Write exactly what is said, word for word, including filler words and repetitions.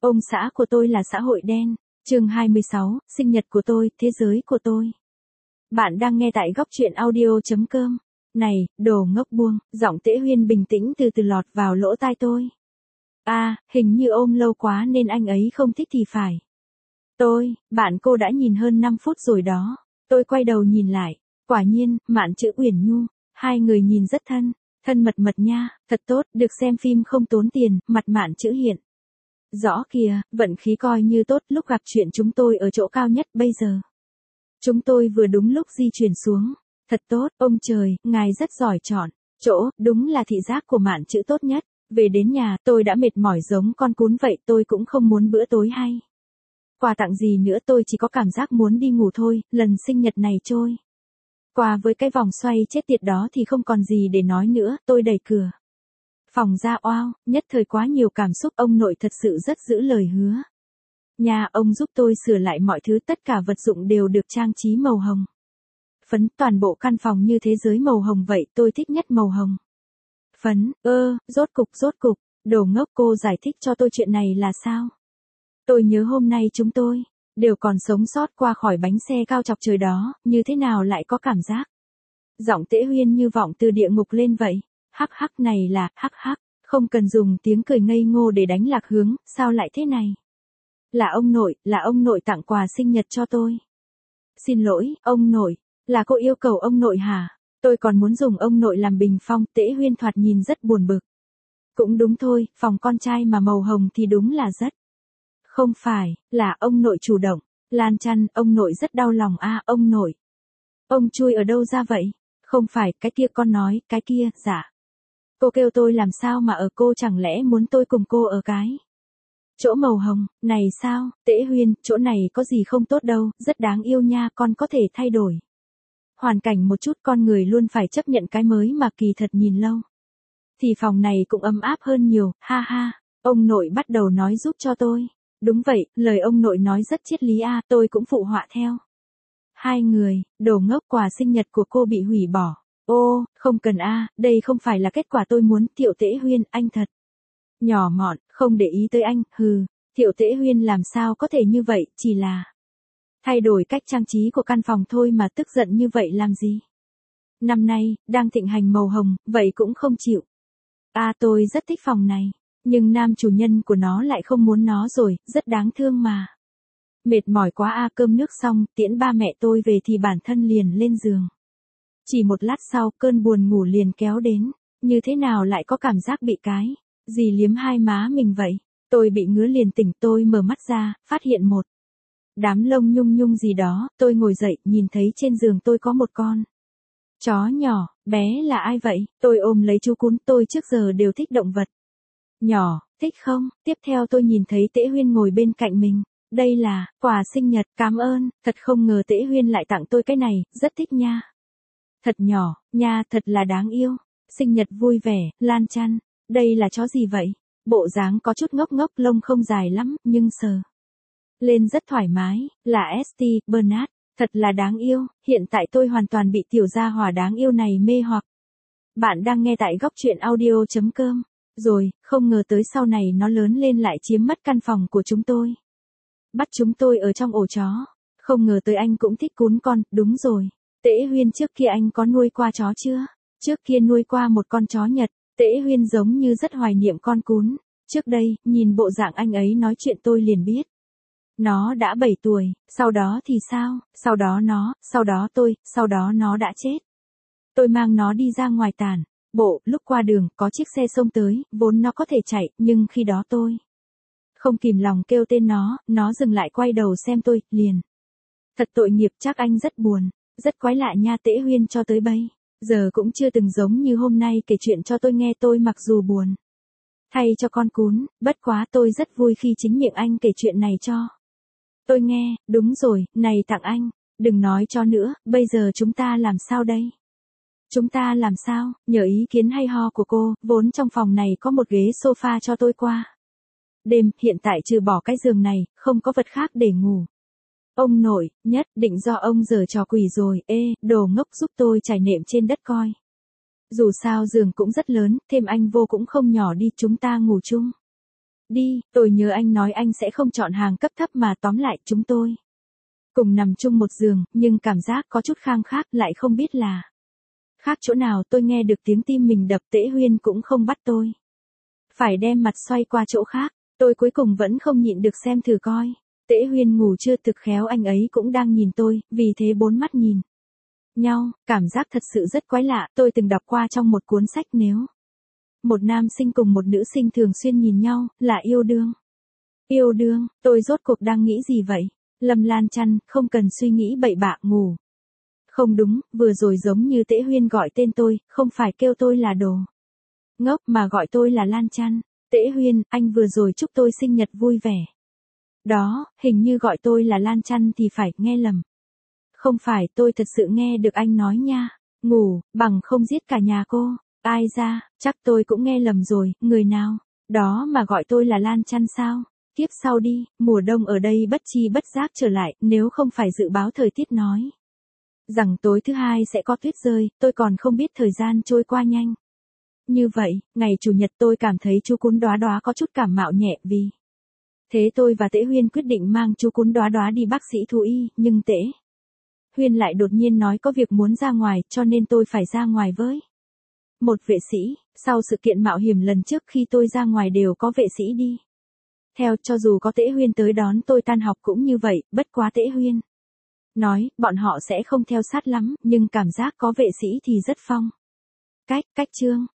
Ông xã của tôi là xã hội đen. Chương hai mươi sáu, sinh nhật của tôi, thế giới của tôi. Bạn đang nghe tại góc truyện audio chấm com. Này, đồ ngốc buông, giọng Tễ Huyên bình tĩnh từ từ lọt vào lỗ tai tôi. A, à, hình như ôm lâu quá nên anh ấy không thích thì phải. Tôi, bạn cô đã nhìn hơn năm phút rồi đó. Tôi quay đầu nhìn lại. Quả nhiên, Mạn Chữ Uyển Nhu. Hai người nhìn rất thân. Thân mật mật nha, thật tốt, được xem phim không tốn tiền, mặt Mạn Chữ hiện. Rõ kìa, vận khí coi như tốt lúc gặp chuyện chúng tôi ở chỗ cao nhất bây giờ. Chúng tôi vừa đúng lúc di chuyển xuống. Thật tốt, ông trời, ngài rất giỏi chọn. Chỗ, đúng là thị giác của Mạn Chữ tốt nhất. Về đến nhà, tôi đã mệt mỏi giống con cún vậy, tôi cũng không muốn bữa tối hay. Quà tặng gì nữa, tôi chỉ có cảm giác muốn đi ngủ thôi, lần sinh nhật này trôi qua với cái vòng xoay chết tiệt đó thì không còn gì để nói nữa, tôi đẩy cửa phòng ra. Oao, nhất thời quá nhiều cảm xúc, ông nội thật sự rất giữ lời hứa. Nhà ông giúp tôi sửa lại mọi thứ, tất cả vật dụng đều được trang trí màu hồng. Phấn, toàn bộ căn phòng như thế giới màu hồng vậy, tôi thích nhất màu hồng. Phấn, ơ, rốt cục rốt cục, đồ ngốc, cô giải thích cho tôi chuyện này là sao? Tôi nhớ hôm nay chúng tôi đều còn sống sót qua khỏi bánh xe cao chọc trời đó, như thế nào lại có cảm giác? Giọng Tễ Huyên như vọng từ địa ngục lên vậy. Hắc hắc, này là, hắc hắc, không cần dùng tiếng cười ngây ngô để đánh lạc hướng, sao lại thế này? Là ông nội, là ông nội tặng quà sinh nhật cho tôi. Xin lỗi, ông nội, là cô yêu cầu ông nội hả? Tôi còn muốn dùng ông nội làm bình phong. Tễ Huyên thoạt nhìn rất buồn bực. Cũng đúng thôi, phòng con trai mà màu hồng thì đúng là rất. Không phải, là ông nội chủ động. Lan chăn, ông nội rất đau lòng a, à, ông nội. Ông chui ở đâu ra vậy? Không phải, cái kia con nói, cái kia, dạ. Cô kêu tôi làm sao mà ở, cô chẳng lẽ muốn tôi cùng cô ở cái chỗ màu hồng, này sao? Tễ Huyên, chỗ này có gì không tốt đâu, rất đáng yêu nha, con có thể thay đổi hoàn cảnh một chút, con người luôn phải chấp nhận cái mới mà kỳ thật nhìn lâu thì phòng này cũng ấm áp hơn nhiều, ha ha. Ông nội bắt đầu nói giúp cho tôi. Đúng vậy, lời ông nội nói rất triết lý a, à, tôi cũng phụ họa theo. Hai người, đồ ngốc, quà sinh nhật của cô bị hủy bỏ. Ô, không cần a, à, đây không phải là kết quả tôi muốn. Thiệu Tễ Huyên, anh thật nhỏ mọn, không để ý tới anh, hừ. Thiệu Tễ Huyên làm sao có thể như vậy, chỉ là thay đổi cách trang trí của căn phòng thôi mà tức giận như vậy làm gì? Năm nay, đang thịnh hành màu hồng, vậy cũng không chịu. A, à, tôi rất thích phòng này, nhưng nam chủ nhân của nó lại không muốn nó rồi, rất đáng thương mà. Mệt mỏi quá a, à, cơm nước xong, tiễn ba mẹ tôi về thì bản thân liền lên giường. Chỉ một lát sau, cơn buồn ngủ liền kéo đến, như thế nào lại có cảm giác bị cái gì liếm hai má mình vậy? Tôi bị ngứa liền tỉnh, tôi mở mắt ra, phát hiện một đám lông nhung nhung gì đó, tôi ngồi dậy, nhìn thấy trên giường tôi có một con chó nhỏ. Bé là ai vậy? Tôi ôm lấy chú cún, tôi trước giờ đều thích động vật nhỏ, thích không? Tiếp theo tôi nhìn thấy Tễ Huyên ngồi bên cạnh mình. Đây là quà sinh nhật, cảm ơn, thật không ngờ Tễ Huyên lại tặng tôi cái này, rất thích nha. Thật nhỏ, nha, thật là đáng yêu. Sinh nhật vui vẻ, Lan chăn. Đây là chó gì vậy? Bộ dáng có chút ngốc ngốc, lông không dài lắm, nhưng sờ lên rất thoải mái, là ét tê, Bernard. Thật là đáng yêu, hiện tại tôi hoàn toàn bị tiểu gia hỏa đáng yêu này mê hoặc. Bạn đang nghe tại góc truyện audio chấm com. Rồi, không ngờ tới sau này nó lớn lên lại chiếm mất căn phòng của chúng tôi. Bắt chúng tôi ở trong ổ chó. Không ngờ tới anh cũng thích cún con, đúng rồi. Tễ Huyên, trước kia anh có nuôi qua chó chưa? Trước kia nuôi qua một con chó Nhật. Tễ Huyên giống như rất hoài niệm con cún. Trước đây, nhìn bộ dạng anh ấy nói chuyện tôi liền biết. Nó đã bảy tuổi, sau đó thì sao? Sau đó nó, sau đó tôi, sau đó nó đã chết. Tôi mang nó đi ra ngoài tản bộ, lúc qua đường, có chiếc xe xông tới, vốn nó có thể chạy, nhưng khi đó tôi không kìm lòng kêu tên nó, nó dừng lại quay đầu xem tôi, liền. Thật tội nghiệp, chắc anh rất buồn, rất quái lạ nha. Tễ Huyên cho tới bây giờ cũng chưa từng giống như hôm nay kể chuyện cho tôi nghe. Tôi mặc dù buồn thay cho con cún, bất quá tôi rất vui khi chính miệng anh kể chuyện này cho tôi nghe. Đúng rồi, này tặng anh, đừng nói cho nữa, bây giờ chúng ta làm sao đây? Chúng ta làm sao? Nhờ ý kiến hay ho của cô, vốn trong phòng này có một ghế sofa cho tôi qua đêm, hiện tại trừ bỏ cái giường này, không có vật khác để ngủ. Ông nội, nhất định do ông giở trò quỷ rồi. Ê, đồ ngốc, giúp tôi trải nệm trên đất coi. Dù sao giường cũng rất lớn, thêm anh vô cũng không nhỏ đi, chúng ta ngủ chung. Đi, tôi nhớ anh nói anh sẽ không chọn hàng cấp thấp mà tóm lại chúng tôi cùng nằm chung một giường, nhưng cảm giác có chút khang khác, lại không biết là khác chỗ nào. Tôi nghe được tiếng tim mình đập. Tễ Huyên cũng không bắt tôi phải đem mặt xoay qua chỗ khác. Tôi cuối cùng vẫn không nhịn được xem thử coi. Tễ Huyên ngủ chưa thực khéo, anh ấy cũng đang nhìn tôi, vì thế bốn mắt nhìn nhau, cảm giác thật sự rất quái lạ. Tôi từng đọc qua trong một cuốn sách, nếu một nam sinh cùng một nữ sinh thường xuyên nhìn nhau, là yêu đương. Yêu đương, tôi rốt cuộc đang nghĩ gì vậy? Lâm Lan chăn, không cần suy nghĩ bậy bạ, ngủ. Không đúng, vừa rồi giống như Tễ Huyên gọi tên tôi, không phải kêu tôi là đồ ngốc mà gọi tôi là Lan chăn. Tễ Huyên, anh vừa rồi chúc tôi sinh nhật vui vẻ. Đó, hình như gọi tôi là Lan chăn thì phải, nghe lầm. Không phải, tôi thật sự nghe được anh nói nha. Ngủ, bằng không giết cả nhà cô. Ai ra, chắc tôi cũng nghe lầm rồi, người nào đó mà gọi tôi là Lan chăn sao? Tiếp sau đi, mùa đông ở đây bất chi bất giác trở lại, nếu không phải dự báo thời tiết nói rằng tối thứ hai sẽ có tuyết rơi, tôi còn không biết thời gian trôi qua nhanh như vậy. Ngày chủ nhật tôi cảm thấy chú cún Đóa Đóa có chút cảm mạo nhẹ, vì thế tôi và Tễ Huyên quyết định mang chú cún Đóa Đóa đi bác sĩ thú y, nhưng Tễ Huyên lại đột nhiên nói có việc muốn ra ngoài, cho nên tôi phải ra ngoài với một vệ sĩ. Sau sự kiện mạo hiểm lần trước, khi tôi ra ngoài đều có vệ sĩ đi theo, cho dù có Tễ Huyên tới đón tôi tan học cũng như vậy. Bất quá Tễ Huyên nói bọn họ sẽ không theo sát lắm, nhưng cảm giác có vệ sĩ thì rất phong cách. Cách chương